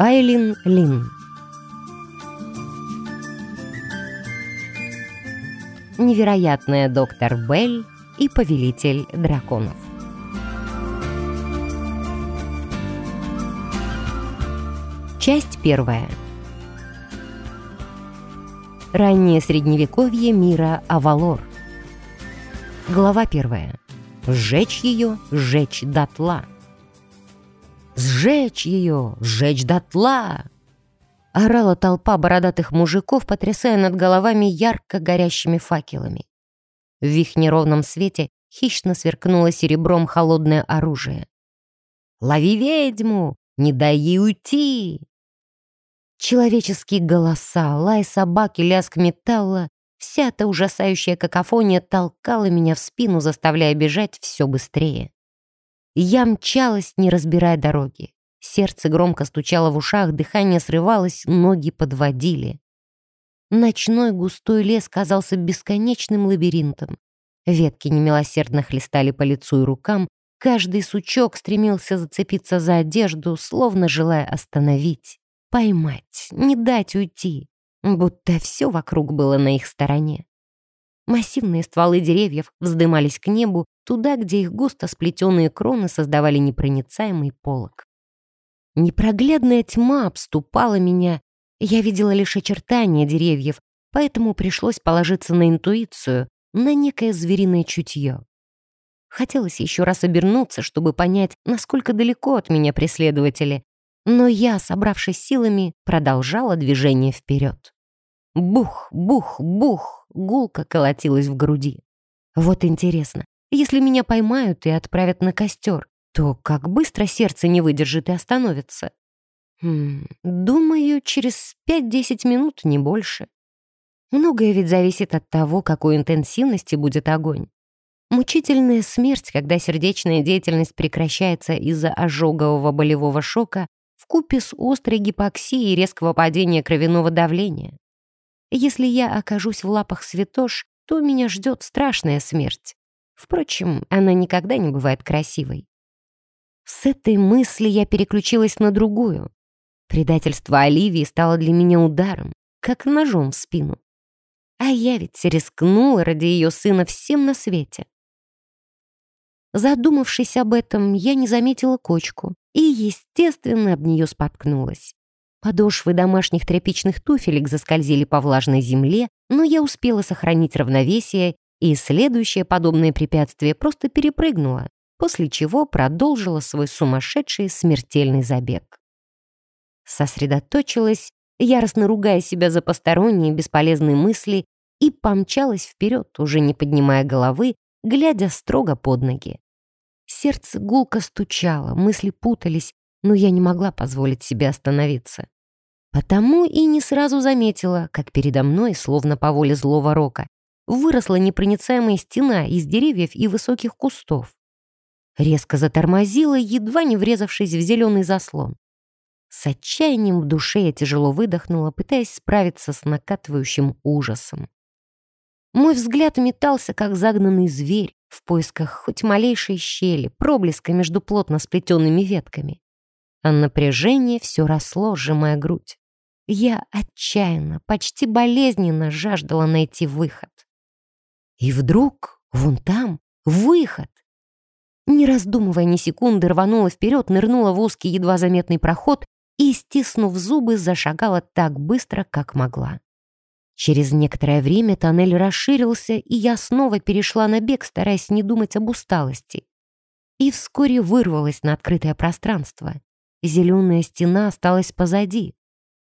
Айлин Лин. Невероятная доктор Белль и повелитель драконов. Часть первая. Раннее средневековье мира Авалор. Глава первая. Сжечь ее, сжечь дотла. «Сжечь ее! Сжечь дотла!» Орала толпа бородатых мужиков, потрясая над головами ярко горящими факелами. В их неровном свете хищно сверкнуло серебром холодное оружие. «Лови ведьму! Не дай ей уйти!» Человеческие голоса, лай собак и лязг металла, вся эта ужасающая какофония толкала меня в спину, заставляя бежать все быстрее. Я мчалась, не разбирая дороги. Сердце громко стучало в ушах, дыхание срывалось, ноги подводили. Ночной густой лес казался бесконечным лабиринтом. Ветки немилосердно хлестали по лицу и рукам, каждый сучок стремился зацепиться за одежду, словно желая остановить, поймать, не дать уйти, будто все вокруг было на их стороне. Массивные стволы деревьев вздымались к небу, туда, где их густо сплетенные кроны создавали непроницаемый полог. Непроглядная тьма обступала меня, я видела лишь очертания деревьев, поэтому пришлось положиться на интуицию, на некое звериное чутье. Хотелось еще раз обернуться, чтобы понять, насколько далеко от меня преследователи, но я, собравшись силами, продолжала движение вперед. Бух, бух, бух, гулко колотилась в груди. Вот интересно, если меня поймают и отправят на костер, то как быстро сердце не выдержит и остановится? Думаю, через 5-10 минут, не больше. Многое ведь зависит от того, какой интенсивности будет огонь. Мучительная смерть, когда сердечная деятельность прекращается из-за ожогового болевого шока, вкупе с острой гипоксией и резкого падения кровяного давления. Если я окажусь в лапах святош, то меня ждет страшная смерть. Впрочем, она никогда не бывает красивой. С этой мысли я переключилась на другую. Предательство Оливии стало для меня ударом, как ножом в спину. А я ведь рискнула ради ее сына всем на свете. Задумавшись об этом, я не заметила кочку и, естественно, об нее споткнулась. Подошвы домашних тряпичных туфелек заскользили по влажной земле, но я успела сохранить равновесие и следующее подобное препятствие просто перепрыгнула, после чего продолжила свой сумасшедший смертельный забег. Сосредоточилась, яростно ругая себя за посторонние бесполезные мысли, и помчалась вперед, уже не поднимая головы, глядя строго под ноги. Сердце гулко стучало, мысли путались, но я не могла позволить себе остановиться. Потому и не сразу заметила, как передо мной, словно по воле злого рока, выросла непроницаемая стена из деревьев и высоких кустов. Резко затормозила, едва не врезавшись в зеленый заслон. С отчаянием в душе я тяжело выдохнула, пытаясь справиться с накатывающим ужасом. Мой взгляд метался, как загнанный зверь, в поисках хоть малейшей щели, проблеска между плотно сплетенными ветками. А напряжение все росло, сжимая грудь. Я отчаянно, почти болезненно жаждала найти выход. И вдруг, вон там, выход! Не раздумывая ни секунды, рванула вперед, нырнула в узкий, едва заметный проход и, стиснув зубы, зашагала так быстро, как могла. Через некоторое время тоннель расширился, и я снова перешла на бег, стараясь не думать об усталости. И вскоре вырвалась на открытое пространство. Зеленая стена осталась позади.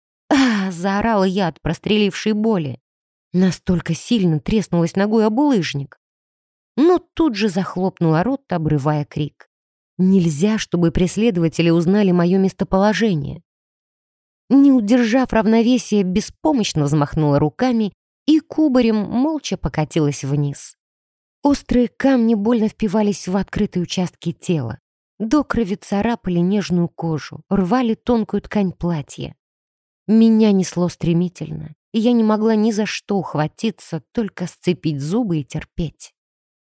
Заорала я от прострелившей боли. Настолько сильно треснулась ногой об булыжник. Но тут же захлопнула рот, обрывая крик. Нельзя, чтобы преследователи узнали мое местоположение. Не удержав равновесия, беспомощно взмахнула руками и кубарем молча покатилась вниз. Острые камни больно впивались в открытые участки тела. До крови царапали нежную кожу, рвали тонкую ткань платья. Меня несло стремительно, и я не могла ни за что ухватиться, только сцепить зубы и терпеть.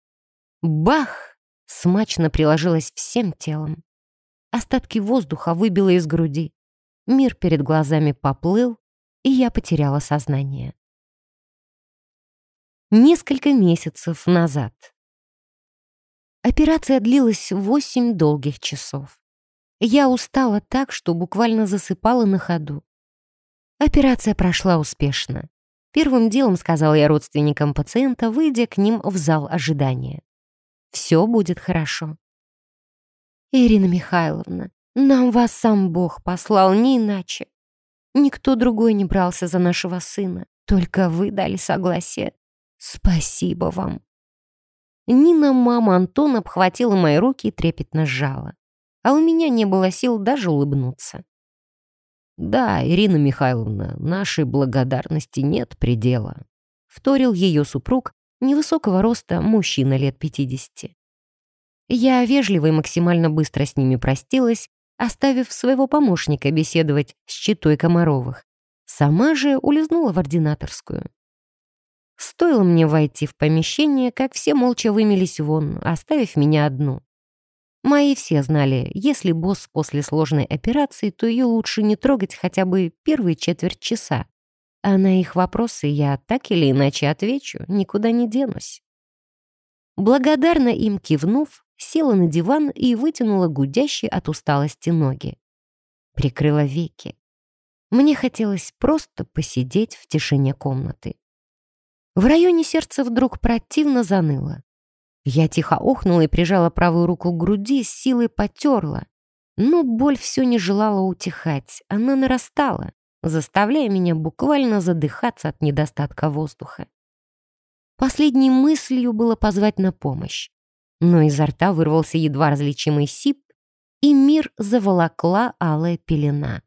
Бах! Смачно приложилась всем телом. Остатки воздуха выбило из груди. Мир перед глазами поплыл, и я потеряла сознание. Несколько месяцев назад. Операция длилась 8 долгих часов. Я устала так, что буквально засыпала на ходу. Операция прошла успешно. Первым делом сказала я родственникам пациента, выйдя к ним в зал ожидания. «Все будет хорошо». «Ирина Михайловна, нам вас сам Бог послал, не иначе. Никто другой не брался за нашего сына, только вы дали согласие. Спасибо вам». Нина, мама Антона, обхватила мои руки и трепетно сжала. А у меня не было сил даже улыбнуться. «Да, Ирина Михайловна, нашей благодарности нет предела», — вторил ее супруг, невысокого роста, мужчина лет 50. Я вежливо и максимально быстро с ними простилась, оставив своего помощника беседовать с читой Комаровых. Сама же улизнула в ординаторскую. Стоило мне войти в помещение, как все молча вымелись вон, оставив меня одну. Мои все знали, если босс после сложной операции, то ее лучше не трогать хотя бы первые четверть часа. А на их вопросы я так или иначе отвечу, никуда не денусь. Благодарно им кивнув, села на диван и вытянула гудящие от усталости ноги. Прикрыла веки. Мне хотелось просто посидеть в тишине комнаты. В районе сердца вдруг противно заныло. Я тихо охнула и прижала правую руку к груди, с силой потерла. Но боль все не желала утихать, она нарастала, заставляя меня буквально задыхаться от недостатка воздуха. Последней мыслью было позвать на помощь. Но изо рта вырвался едва различимый сип, и мир заволокла алая пелена.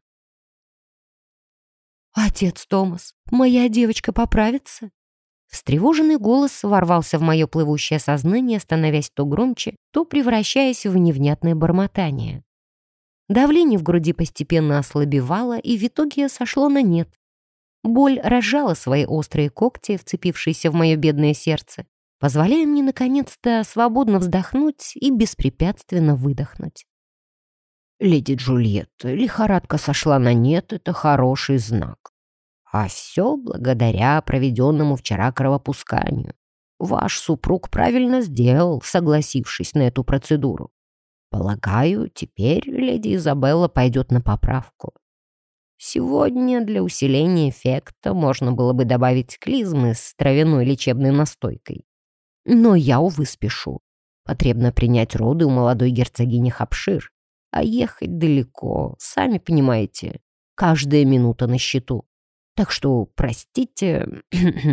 «Отец Томас, моя девочка поправится?» Встревоженный голос ворвался в мое плывущее сознание, становясь то громче, то превращаясь в невнятное бормотание. Давление в груди постепенно ослабевало и в итоге сошло на нет. Боль разжала свои острые когти, вцепившиеся в мое бедное сердце, позволяя мне наконец-то свободно вздохнуть и беспрепятственно выдохнуть. «Леди Джульетта, лихорадка сошла на нет, это хороший знак. А все благодаря проведенному вчера кровопусканию. Ваш супруг правильно сделал, согласившись на эту процедуру. Полагаю, теперь леди Изабелла пойдет на поправку. Сегодня для усиления эффекта можно было бы добавить клизмы с травяной лечебной настойкой. Но я, увы, спешу. Потребно принять роды у молодой герцогини Хапшир. А ехать далеко, сами понимаете, каждая минута на счету. Так что, простите...»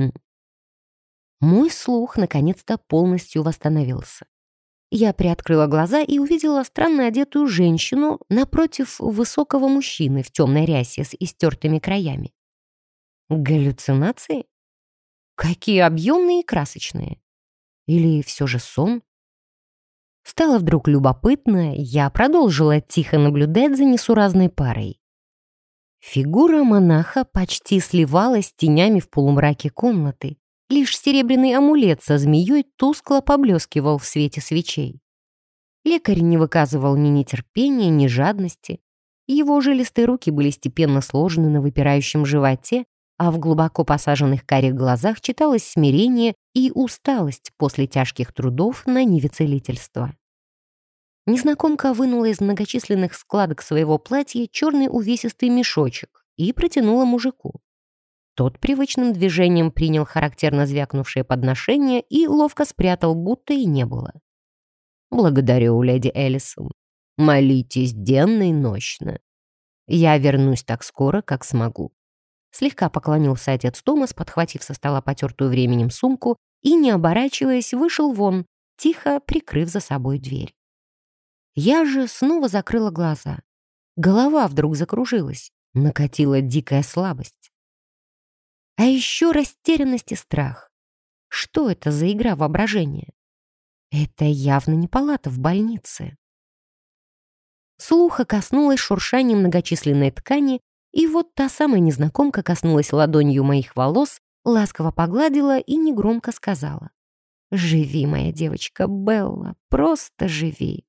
Мой слух наконец-то полностью восстановился. Я приоткрыла глаза и увидела странно одетую женщину напротив высокого мужчины в темной рясе с истертыми краями. Галлюцинации? Какие объемные и красочные. Или все же сон? Стало вдруг любопытно, я продолжила тихо наблюдать за несуразной парой. Фигура монаха почти сливалась с тенями в полумраке комнаты. Лишь серебряный амулет со змеей тускло поблескивал в свете свечей. Лекарь не выказывал ни нетерпения, ни жадности. Его жилистые руки были степенно сложены на выпирающем животе, а в глубоко посаженных карих глазах читалось смирение и усталость после тяжких трудов на ниве целительства. Незнакомка вынула из многочисленных складок своего платья черный увесистый мешочек и протянула мужику. Тот привычным движением принял характерно звякнувшее подношение и ловко спрятал, будто и не было. «Благодарю, леди Эллисон. Молитесь денно и нощно. Я вернусь так скоро, как смогу». Слегка поклонился отец Томас, подхватив со стола потертую временем сумку и, не оборачиваясь, вышел вон, тихо прикрыв за собой дверь. Я же снова закрыла глаза. Голова вдруг закружилась, накатила дикая слабость. А еще растерянность и страх. Что это за игра воображения? Это явно не палата в больнице. Слуха коснулось шуршание многочисленной ткани, и вот та самая незнакомка коснулась ладонью моих волос, ласково погладила и негромко сказала: «Живи, моя девочка Белла, просто живи».